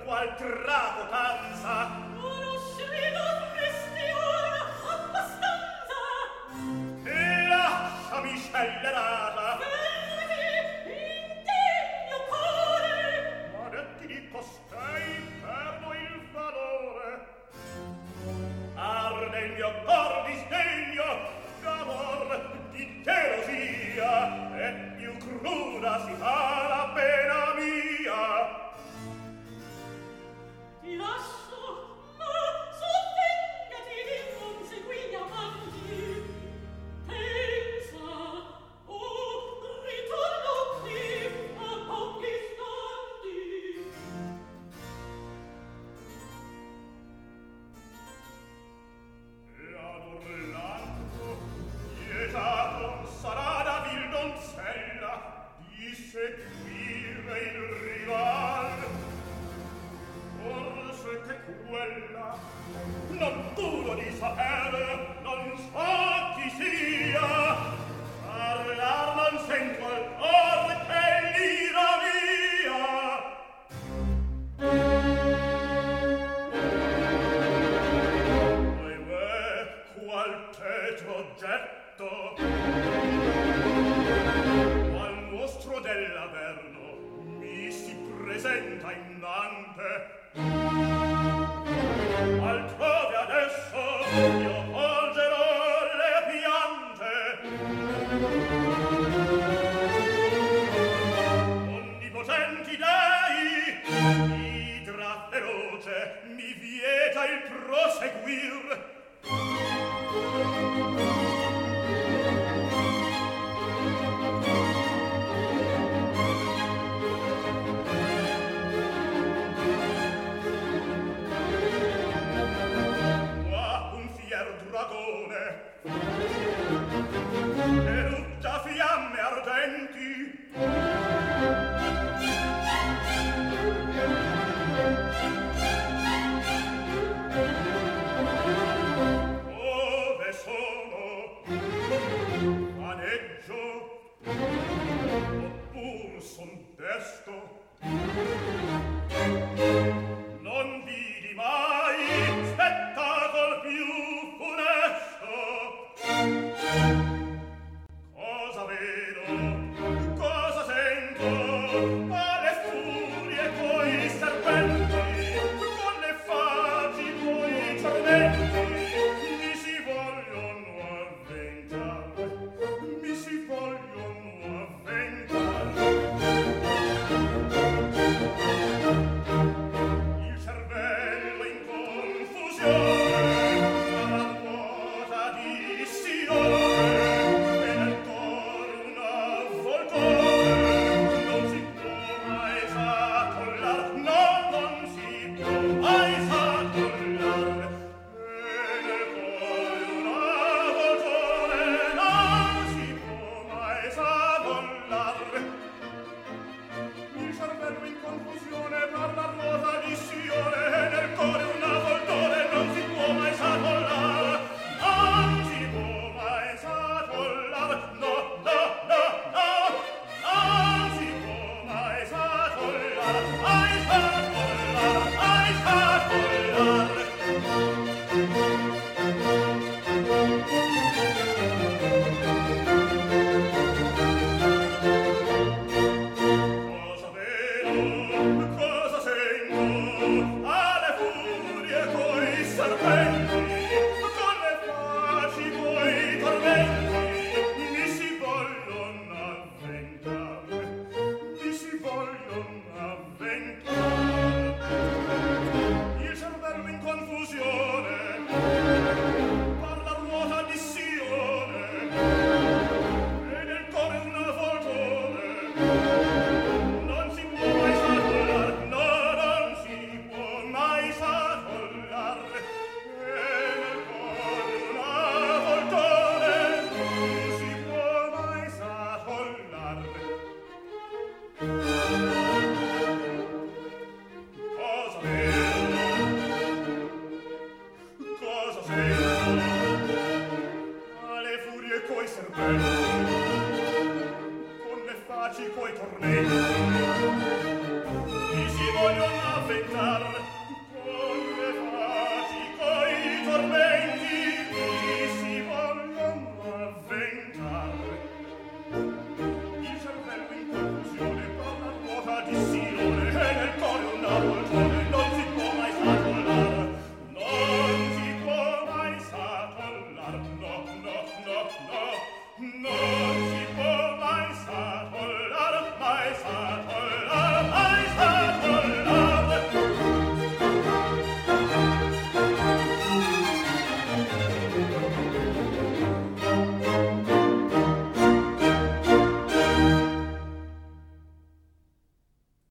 qual drago danza. Conoscevo bestione abbastanza. E lasciami scellerata. Fermati, indegno cuore. Ma detti di costei perdo il valore. Arde il mio cor di sdegno, d'amor, di gelosia, e più cruda si fa la pena mia. Ti lascio, ma sovvengati di non seguì amanti. Pensa, ritorno qui a pochi istanti. Ad Orlando, pietato, sarà da vil donzella di seguire il rival. Forse che quella non duro di sapere, non so chi sia. Parlar non sento al cor che l'ira mia. Qual tetro getto al mostro dell'Averno mi si presenta innante. Altrove adesso io